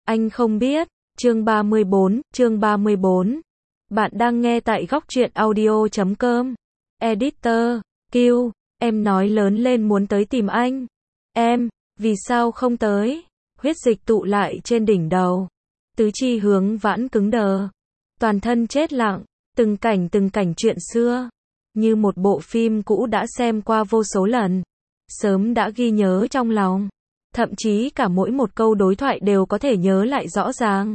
Anh không biết. Chương 34. Bạn đang nghe tại góc truyện audio.com. Editor, Q, em nói lớn lên muốn tới tìm anh. Em, vì sao không tới? Huyết dịch tụ lại trên đỉnh đầu. Tứ chi Hướng Vãn cứng đờ. Toàn thân chết lặng, từng cảnh chuyện xưa. Như một bộ phim cũ đã xem qua vô số lần. Sớm đã ghi nhớ trong lòng. Thậm chí cả mỗi một câu đối thoại đều có thể nhớ lại rõ ràng.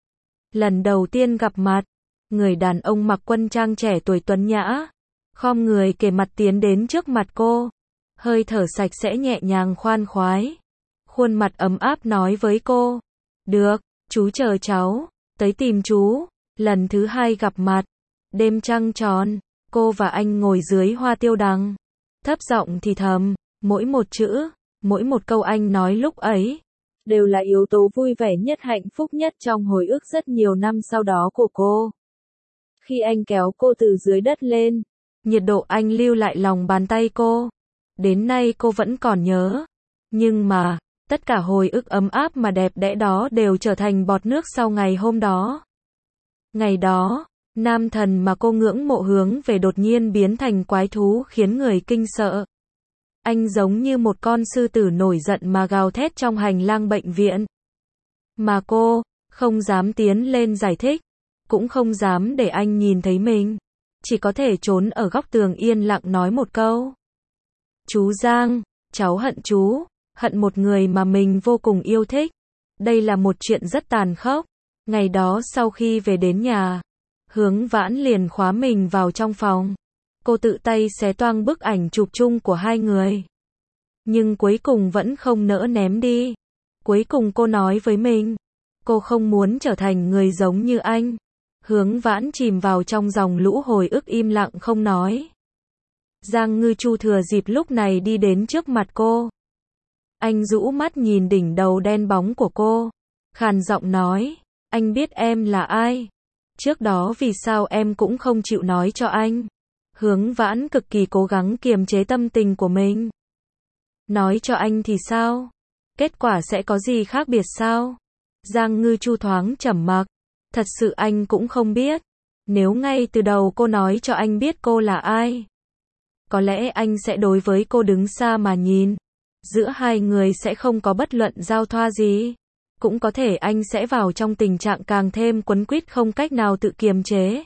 Lần đầu tiên gặp mặt, người đàn ông mặc quân trang trẻ tuổi tuấn nhã, khom người kề mặt tiến đến trước mặt cô, hơi thở sạch sẽ nhẹ nhàng khoan khoái, khuôn mặt ấm áp nói với cô, được, chú chờ cháu, tới tìm chú. Lần thứ hai gặp mặt, đêm trăng tròn, cô và anh ngồi dưới hoa tiêu đằng, thấp giọng thì thầm, mỗi một chữ, mỗi một câu anh nói lúc ấy, đều là yếu tố vui vẻ nhất, hạnh phúc nhất trong hồi ức rất nhiều năm sau đó của cô. Khi anh kéo cô từ dưới đất lên, nhiệt độ anh lưu lại lòng bàn tay cô, đến nay cô vẫn còn nhớ. Nhưng mà, tất cả hồi ức ấm áp mà đẹp đẽ đó đều trở thành bọt nước sau ngày hôm đó. Ngày đó, nam thần mà cô ngưỡng mộ hướng về đột nhiên biến thành quái thú khiến người kinh sợ. Anh giống như một con sư tử nổi giận mà gào thét trong hành lang bệnh viện. Mà cô, không dám tiến lên giải thích, cũng không dám để anh nhìn thấy mình. Chỉ có thể trốn ở góc tường yên lặng nói một câu. Chú Giang, cháu hận chú, hận một người mà mình vô cùng yêu thích. Đây là một chuyện rất tàn khốc. Ngày đó sau khi về đến nhà, Hướng Vãn liền khóa mình vào trong phòng. Cô tự tay xé toang bức ảnh chụp chung của hai người. Nhưng cuối cùng vẫn không nỡ ném đi. Cuối cùng cô nói với mình, cô không muốn trở thành người giống như anh. Hướng Vãn chìm vào trong dòng lũ hồi ức im lặng không nói. Giang Ngư Chu thừa dịp lúc này đi đến trước mặt cô. Anh rũ mắt nhìn đỉnh đầu đen bóng của cô, khàn giọng nói, anh biết em là ai. Trước đó vì sao em cũng không chịu nói cho anh. Hướng Vãn cực kỳ cố gắng kiềm chế tâm tình của mình. Nói cho anh thì sao? Kết quả sẽ có gì khác biệt sao? Giang Ngư Chu thoáng trầm mặc. Thật sự anh cũng không biết. Nếu ngay từ đầu cô nói cho anh biết cô là ai, có lẽ anh sẽ đối với cô đứng xa mà nhìn. Giữa hai người sẽ không có bất luận giao thoa gì. Cũng có thể anh sẽ vào trong tình trạng càng thêm quấn quýt không cách nào tự kiềm chế.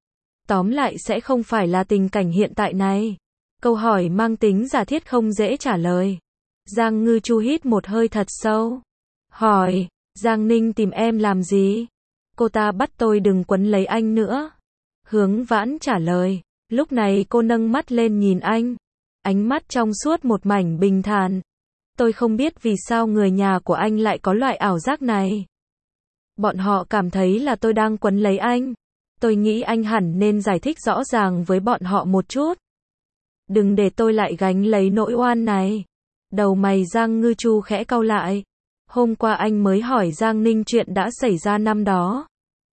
Tóm lại sẽ không phải là tình cảnh hiện tại này. Câu hỏi mang tính giả thiết không dễ trả lời. Giang Ngư Chu hít một hơi thật sâu. Hỏi, Giang Ninh tìm em làm gì? Cô ta bắt tôi đừng quấn lấy anh nữa. Hướng Vãn trả lời. Lúc này cô nâng mắt lên nhìn anh. Ánh mắt trong suốt một mảnh bình thản. Tôi không biết vì sao người nhà của anh lại có loại ảo giác này. Bọn họ cảm thấy là tôi đang quấn lấy anh. Tôi nghĩ anh hẳn nên giải thích rõ ràng với bọn họ một chút. Đừng để tôi lại gánh lấy nỗi oan này. Đầu mày Giang Ngư Chu khẽ cau lại. Hôm qua anh mới hỏi Giang Ninh chuyện đã xảy ra năm đó.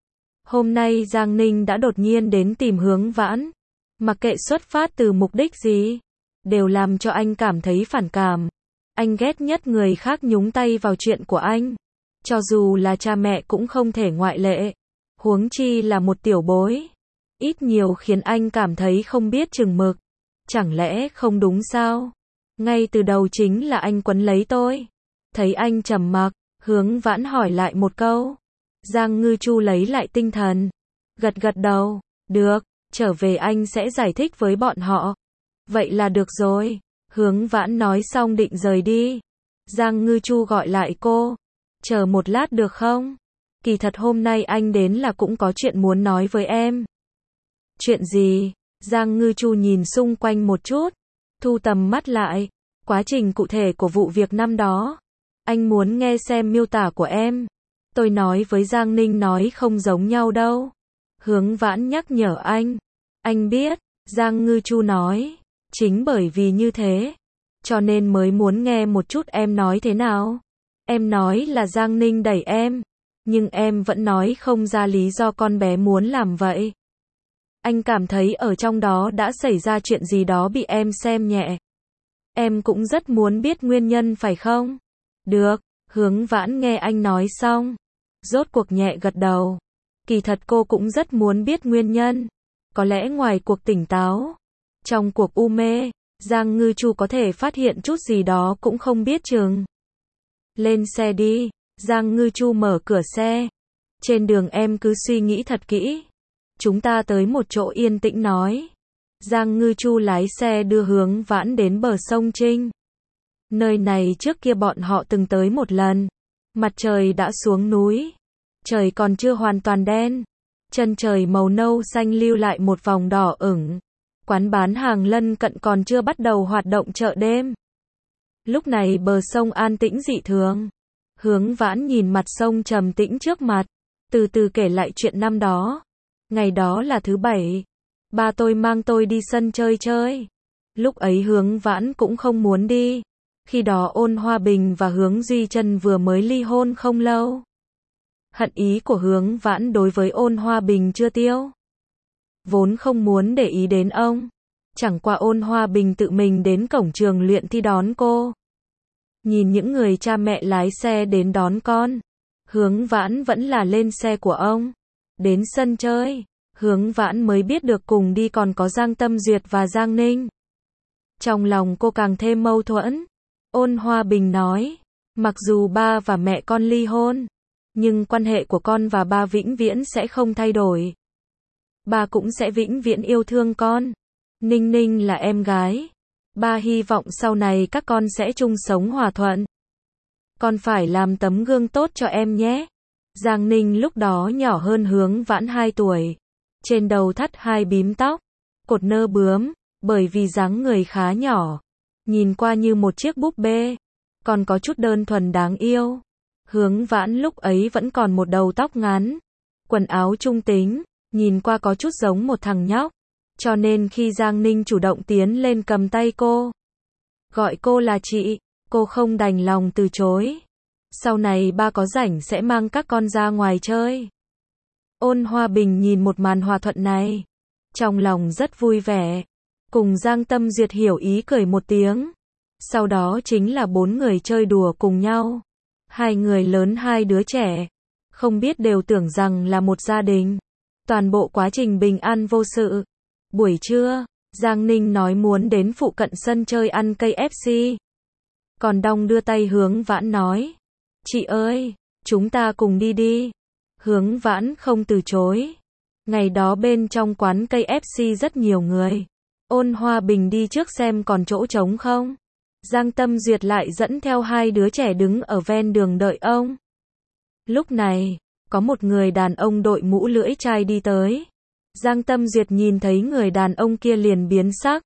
Hôm nay Giang Ninh đã đột nhiên đến tìm Hướng Vãn. Mặc kệ xuất phát từ mục đích gì, đều làm cho anh cảm thấy phản cảm. Anh ghét nhất người khác nhúng tay vào chuyện của anh. Cho dù là cha mẹ cũng không thể ngoại lệ. Huống chi là một tiểu bối. Ít nhiều khiến anh cảm thấy không biết chừng mực. Chẳng lẽ không đúng sao? Ngay từ đầu chính là anh quấn lấy tôi. Thấy anh trầm mặc, Hướng Vãn hỏi lại một câu. Giang Ngư Chu lấy lại tinh thần. Gật gật đầu. Được, trở về anh sẽ giải thích với bọn họ. Vậy là được rồi. Hướng Vãn nói xong định rời đi. Giang Ngư Chu gọi lại cô. Chờ một lát được không? Kỳ thật hôm nay anh đến là cũng có chuyện muốn nói với em. Chuyện gì? Giang Ngư Chu nhìn xung quanh một chút. Thu tầm mắt lại. Quá trình cụ thể của vụ việc năm đó. Anh muốn nghe xem miêu tả của em. Tôi nói với Giang Ninh nói không giống nhau đâu. Hướng Vãn nhắc nhở anh. Anh biết. Giang Ngư Chu nói. Chính bởi vì như thế, cho nên mới muốn nghe một chút em nói thế nào. Em nói là Giang Ninh đẩy em, nhưng em vẫn nói không ra lý do con bé muốn làm vậy. Anh cảm thấy ở trong đó đã xảy ra chuyện gì đó bị em xem nhẹ. Em cũng rất muốn biết nguyên nhân phải không? Được, Hướng Vãn nghe anh nói xong, Rốt cuộc nhẹ gật đầu. Kỳ thật cô cũng rất muốn biết nguyên nhân. Có lẽ ngoài cuộc tỉnh táo, trong cuộc u mê, Giang Ngư Chu có thể phát hiện chút gì đó cũng không biết chừng. Lên xe đi, Giang Ngư Chu mở cửa xe. Trên đường em cứ suy nghĩ thật kỹ. Chúng ta tới một chỗ yên tĩnh nói. Giang Ngư Chu lái xe đưa Hướng Vãn đến bờ sông Trinh. Nơi này trước kia bọn họ từng tới một lần. Mặt trời đã xuống núi. Trời còn chưa hoàn toàn đen. Chân trời màu nâu xanh lưu lại một vòng đỏ ửng. Quán bán hàng lân cận còn chưa bắt đầu hoạt động chợ đêm. Lúc này bờ sông an tĩnh dị thường. Hướng Vãn nhìn mặt sông trầm tĩnh trước mặt, từ từ kể lại chuyện năm đó. Ngày đó là thứ Bảy. Ba tôi mang tôi đi sân chơi chơi. Lúc ấy Hướng Vãn cũng không muốn đi. Khi đó Ôn Hoa Bình và Hướng Duy Trân vừa mới ly hôn không lâu. Hận ý của Hướng Vãn đối với Ôn Hoa Bình chưa tiêu. Vốn không muốn để ý đến ông. Chẳng qua Ôn Hoa Bình tự mình đến cổng trường luyện thi đón cô. Nhìn những người cha mẹ lái xe đến đón con. Hướng Vãn vẫn là lên xe của ông. Đến sân chơi, Hướng Vãn mới biết được cùng đi còn có Giang Tâm Duyệt và Giang Ninh. Trong lòng cô càng thêm mâu thuẫn. Ôn Hoa Bình nói, mặc dù ba và mẹ con ly hôn, nhưng quan hệ của con và ba vĩnh viễn sẽ không thay đổi. Ba cũng sẽ vĩnh viễn yêu thương con. Ninh Ninh là em gái. Ba hy vọng sau này các con sẽ chung sống hòa thuận. Con phải làm tấm gương tốt cho em nhé. Giang Ninh lúc đó nhỏ hơn Hướng Vãn 2 tuổi. Trên đầu thắt 2 bím tóc, cột nơ bướm, bởi vì dáng người khá nhỏ. Nhìn qua như một chiếc búp bê, còn có chút đơn thuần đáng yêu. Hướng Vãn lúc ấy vẫn còn một đầu tóc ngắn, quần áo trung tính, nhìn qua có chút giống một thằng nhóc. Cho nên khi Giang Ninh chủ động tiến lên cầm tay cô, gọi cô là chị, cô không đành lòng từ chối. Sau này ba có rảnh sẽ mang các con ra ngoài chơi. Ôn Hoa Bình nhìn một màn hòa thuận này, trong lòng rất vui vẻ. Cùng Giang Tâm Duyệt hiểu ý cười một tiếng. Sau đó chính là 4 người chơi đùa cùng nhau. 2 người lớn 2 đứa trẻ. Không biết đều tưởng rằng là một gia đình. Toàn bộ quá trình bình an vô sự. Buổi trưa, Giang Ninh nói muốn đến phụ cận sân chơi ăn KFC. Còn Đong đưa tay Hướng Vãn nói, chị ơi, chúng ta cùng đi đi. Hướng Vãn không từ chối. Ngày đó bên trong quán KFC rất nhiều người. Ôn Hoa Bình đi trước xem còn chỗ trống không. Giang Tâm Duyệt lại dẫn theo 2 đứa trẻ đứng ở ven đường đợi ông. Lúc này, có một người đàn ông đội mũ lưỡi chai đi tới. Giang Tâm Duyệt nhìn thấy người đàn ông kia liền biến sắc.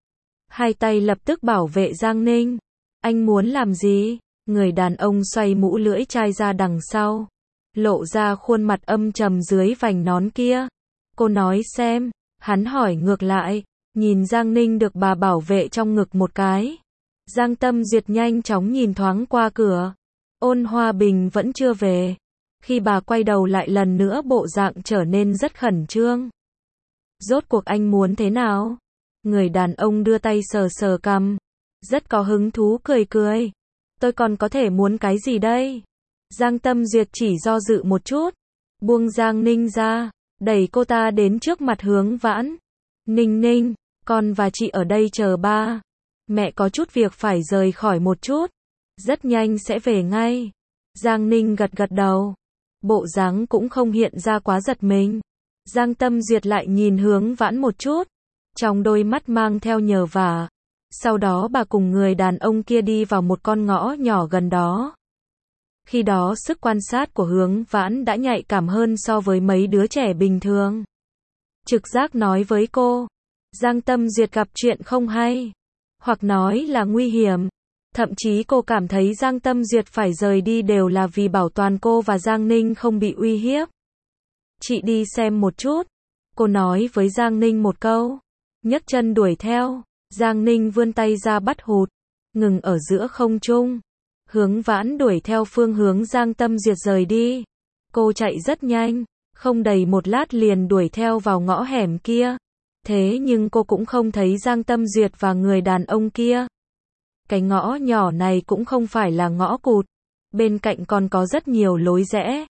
2 tay lập tức bảo vệ Giang Ninh. Anh muốn làm gì? Người đàn ông xoay mũ lưỡi chai ra đằng sau, lộ ra khuôn mặt âm trầm dưới vành nón kia. Cô nói xem. Hắn hỏi ngược lại, nhìn Giang Ninh được bà bảo vệ trong ngực một cái. Giang Tâm Duyệt nhanh chóng nhìn thoáng qua cửa. Ôn Hoa Bình vẫn chưa về. Khi bà quay đầu lại lần nữa bộ dạng trở nên rất khẩn trương. Rốt cuộc anh muốn thế nào? Người đàn ông đưa tay sờ sờ cằm, rất có hứng thú cười cười. Tôi còn có thể muốn cái gì đây? Giang Tâm Duyệt chỉ do dự một chút, buông Giang Ninh ra, đẩy cô ta đến trước mặt Hướng Vãn. Ninh Ninh, con và chị ở đây chờ ba. Mẹ có chút việc phải rời khỏi một chút. Rất nhanh sẽ về ngay. Giang Ninh gật gật đầu. Bộ dáng cũng không hiện ra quá giật mình. Giang Tâm Duyệt lại nhìn Hướng Vãn một chút. Trong đôi mắt mang theo nhờ vả. Sau đó bà cùng người đàn ông kia đi vào một con ngõ nhỏ gần đó. Khi đó sức quan sát của Hướng Vãn đã nhạy cảm hơn so với mấy đứa trẻ bình thường. Trực giác nói với cô, Giang Tâm Duyệt gặp chuyện không hay, hoặc nói là nguy hiểm. Thậm chí cô cảm thấy Giang Tâm Duyệt phải rời đi đều là vì bảo toàn cô và Giang Ninh không bị uy hiếp. Chị đi xem một chút. Cô nói với Giang Ninh một câu, nhấc chân đuổi theo. Giang Ninh vươn tay ra bắt hụt, ngừng ở giữa không trung. Hướng Vãn đuổi theo phương hướng Giang Tâm Duyệt rời đi. Cô chạy rất nhanh, không đầy một lát liền đuổi theo vào ngõ hẻm kia. Thế nhưng cô cũng không thấy Giang Tâm Duyệt và người đàn ông kia. Cái ngõ nhỏ này cũng không phải là ngõ cụt. Bên cạnh còn có rất nhiều lối rẽ.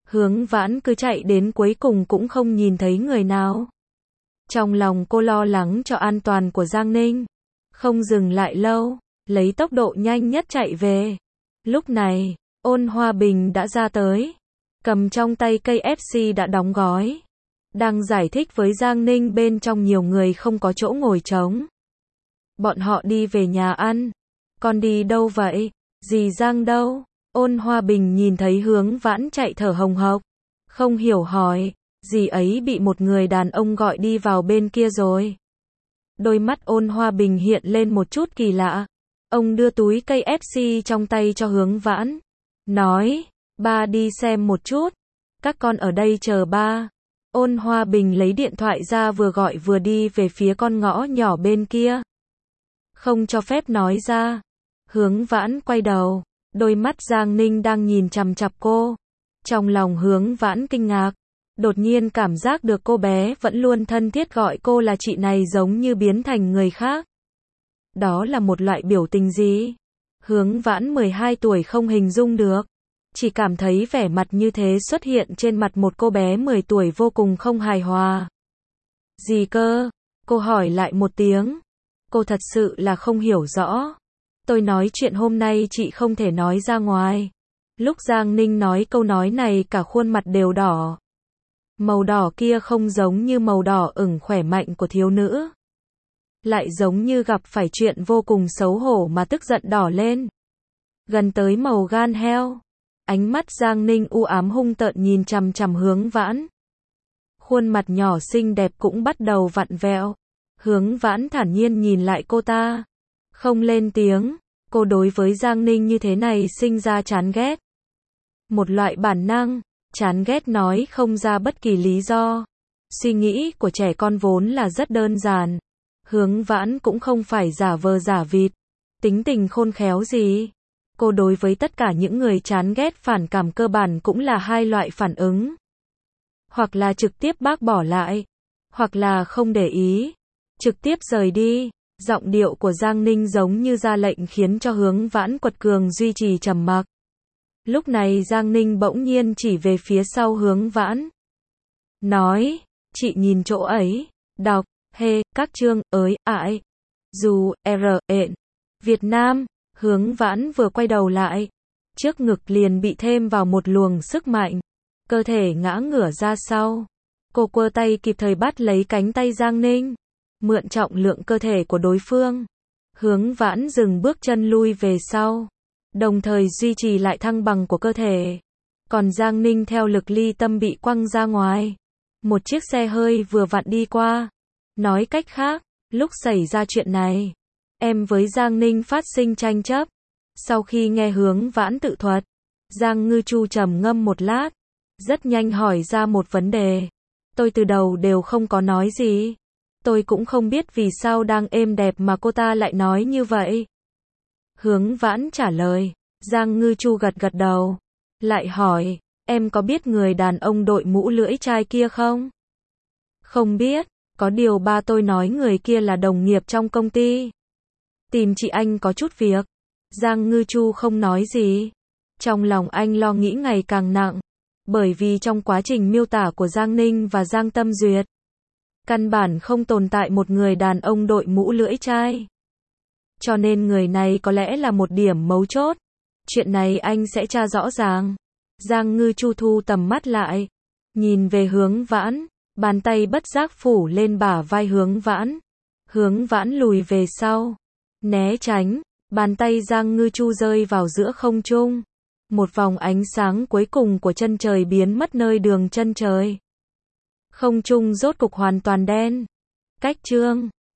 Hướng Vãn cứ chạy đến cuối cùng cũng không nhìn thấy người nào. Trong lòng cô lo lắng cho an toàn của Giang Ninh. Không dừng lại lâu, lấy tốc độ nhanh nhất chạy về. Lúc này, Ôn Hoa Bình đã ra tới. Cầm trong tay cây KFC đã đóng gói. Đang giải thích với Giang Ninh bên trong nhiều người không có chỗ ngồi trống. Bọn họ đi về nhà ăn. Con đi đâu vậy? Dì Giang đâu? Ôn Hoa Bình nhìn thấy Hướng Vãn chạy thở hồng hộc. Không hiểu hỏi, dì ấy bị một người đàn ông gọi đi vào bên kia rồi. Đôi mắt Ôn Hoa Bình hiện lên một chút kỳ lạ. Ông đưa túi cây KFC trong tay cho Hướng Vãn. Nói, ba đi xem một chút. Các con ở đây chờ ba. Ôn Hoa Bình lấy điện thoại ra vừa gọi vừa đi về phía con ngõ nhỏ bên kia. Không cho phép nói ra. Hướng Vãn quay đầu. Đôi mắt Giang Ninh đang nhìn chằm chằm cô. Trong lòng Hướng Vãn kinh ngạc. Đột nhiên cảm giác được cô bé vẫn luôn thân thiết gọi cô là chị này giống như biến thành người khác. Đó là một loại biểu tình gì? Hướng Vãn 12 tuổi không hình dung được. Chỉ cảm thấy vẻ mặt như thế xuất hiện trên mặt một cô bé 10 tuổi vô cùng không hài hòa. Gì cơ? Cô hỏi lại một tiếng. Cô thật sự là không hiểu rõ. Tôi nói chuyện hôm nay chị không thể nói ra ngoài. Lúc Giang Ninh nói câu nói này cả khuôn mặt đều đỏ. Màu đỏ kia không giống như màu đỏ ửng khỏe mạnh của thiếu nữ. Lại giống như gặp phải chuyện vô cùng xấu hổ mà tức giận đỏ lên. Gần tới màu gan heo. Ánh mắt Giang Ninh u ám hung tợn nhìn chằm chằm Hướng Vãn. Khuôn mặt nhỏ xinh đẹp cũng bắt đầu vặn vẹo. Hướng Vãn thản nhiên nhìn lại cô ta. Không lên tiếng. Cô đối với Giang Ninh như thế này sinh ra chán ghét. Một loại bản năng. Chán ghét nói không ra bất kỳ lý do. Suy nghĩ của trẻ con vốn là rất đơn giản. Hướng Vãn cũng không phải giả vờ giả vịt. Tính tình khôn khéo gì. Cô đối với tất cả những người chán ghét phản cảm cơ bản cũng là hai loại phản ứng. Hoặc là trực tiếp bác bỏ lại. Hoặc là không để ý. Trực tiếp rời đi. Giọng điệu của Giang Ninh giống như ra lệnh khiến cho Hướng Vãn quật cường duy trì trầm mặc. Lúc này Giang Ninh bỗng nhiên chỉ về phía sau Hướng Vãn. Nói, chị nhìn chỗ ấy, đọc, các chương, ải, dù, Việt Nam, Hướng Vãn vừa quay đầu lại. Trước ngực liền bị thêm vào một luồng sức mạnh. Cơ thể ngã ngửa ra sau. Cô quơ tay kịp thời bắt lấy cánh tay Giang Ninh. Mượn trọng lượng cơ thể của đối phương. Hướng Vãn dừng bước chân lui về sau. Đồng thời duy trì lại thăng bằng của cơ thể. Còn Giang Ninh theo lực ly tâm bị quăng ra ngoài. Một chiếc xe hơi vừa vặn đi qua. Nói cách khác, lúc xảy ra chuyện này, em với Giang Ninh phát sinh tranh chấp. Sau khi nghe Hướng Vãn tự thuật, Giang Ngư Chu trầm ngâm một lát. Rất nhanh hỏi ra một vấn đề. Tôi từ đầu đều không có nói gì. Tôi cũng không biết vì sao đang êm đẹp mà cô ta lại nói như vậy. Hướng Vãn trả lời. Giang Ngư Chu gật gật đầu. Lại hỏi, em có biết người đàn ông đội mũ lưỡi chai kia không? Không biết, có điều ba tôi nói người kia là đồng nghiệp trong công ty. Tìm chị anh có chút việc. Giang Ngư Chu không nói gì. Trong lòng anh lo nghĩ ngày càng nặng. Bởi vì trong quá trình miêu tả của Giang Ninh và Giang Tâm Duyệt, căn bản không tồn tại một người đàn ông đội mũ lưỡi chai. Cho nên người này có lẽ là một điểm mấu chốt. Chuyện này anh sẽ tra rõ ràng. Giang Ngư Chu thu tầm mắt lại. Nhìn về Hướng Vãn. Bàn tay bất giác phủ lên bả vai Hướng Vãn. Hướng Vãn lùi về sau. Né tránh. Bàn tay Giang Ngư Chu rơi vào giữa không trung. Một vòng ánh sáng cuối cùng của chân trời biến mất nơi đường chân trời. Không trung rốt cục hoàn toàn đen. Cách chương